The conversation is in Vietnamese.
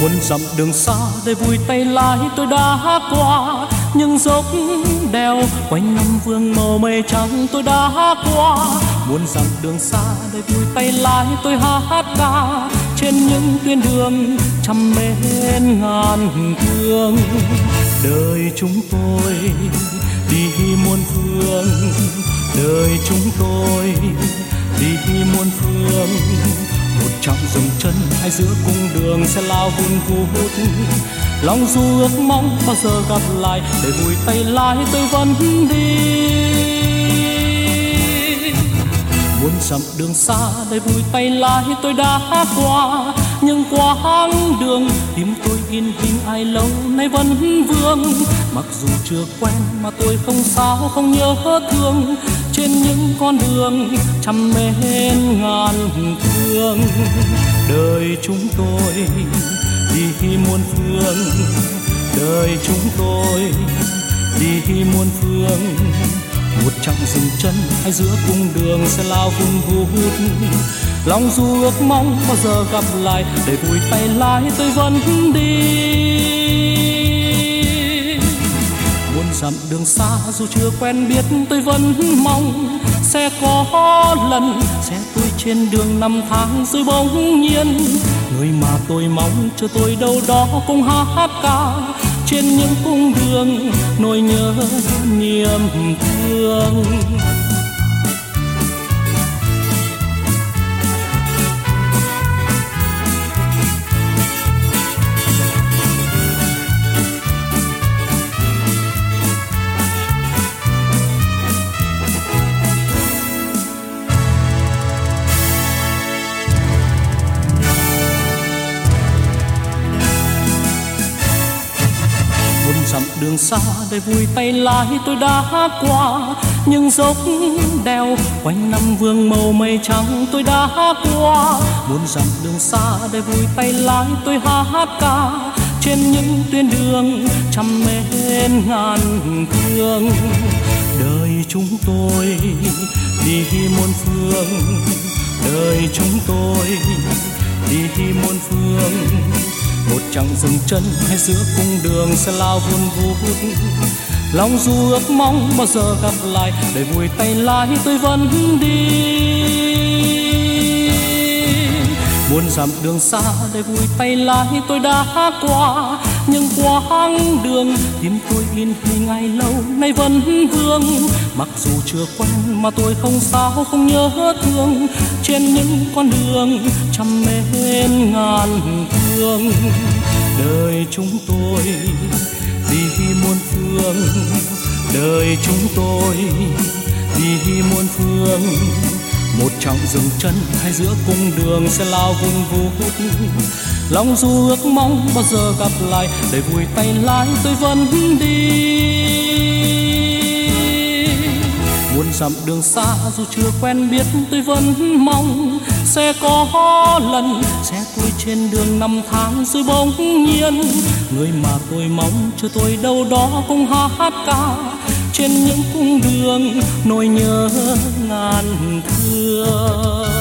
Muôn dặm đường xa để vui tay lái tôi đã qua, những dốc đèo quanh năm vương màu mây trắng tôi đã qua. Muôn dặm đường xa để vui tay lái tôi hát ca, trên những tuyến đường trăm mến ngàn thương. Đời chúng tôi đi muôn phương, đời chúng tôi đi muôn phương. Một chặng dừng chân hay giữa cung đường sẽ lao vun vút. Lòng dù ước mong bao giờ gặp lại, để vui tay lái tôi vẫn đi. Muôn dặm đường xa để vui tay lái tôi đã qua, nhưng quãng đường tim tôi in hình ai lâu nay vẫn vương. Mặc dù chưa quen mà tôi không sao không nhớ thương, trên những con đường trăm mến ngàn thương. Đời chúng tôi đi muôn phương, đời chúng tôi đi muôn phương. Một chặng dừng chân hay giữa cung đường sẽ lao vun vút. Lòng dù ước mong bao giờ gặp lại, để vui tay lái tôi vẫn đi. Muôn dặm đường xa dù chưa quen biết tôi vẫn mong sẽ có lần sẽ tôi trên đường năm tháng rồi bỗng nhiên. Người mà tôi mong chờ tôi đâu đó cùng hát ca, trên những cung đường nỗi nhớ niềm thương. Dặm đường xa để vui tay lái tôi đã qua, những dốc đèo quanh năm vương màu mây trắng tôi đã qua. Muôn dặm đường xa để vui tay lái tôi hát ca, trên những tuyến đường trăm mến ngàn thương. Đời chúng tôi đi muôn phương, đời chúng tôi đi muôn phương. Một chặng dừng chân hay giữa cung đường sẽ lao vun vút. Lòng dù ước mong bao giờ gặp lại, để vui tay lái tôi vẫn đi. Muôn dặm đường xa để vui tay lái tôi đã qua, nhưng quãng đường tim tôi in hình ngày lâu nay vẫn vương. Mặc dù chưa quen mà tôi không sao không nhớ thương, trên những con đường trăm mến ngàn thương. Đời chúng tôi đi muôn phương, đời chúng tôi đi muôn phương. Một chặng dừng chân hay giữa cung đường sẽ lao vun vút. Lòng dù ước mong bao giờ gặp lại, để vui tay lái tôi vẫn đi. Muôn dặm đường xa dù chưa quen biết tôi vẫn mong sẽ có lần sẽ tôi trên đường năm tháng rồi bỗng nhiên. Người mà tôi mong chờ tôi đâu đó cùng hát ca, trên những cung đường nỗi nhớ ngàn thương.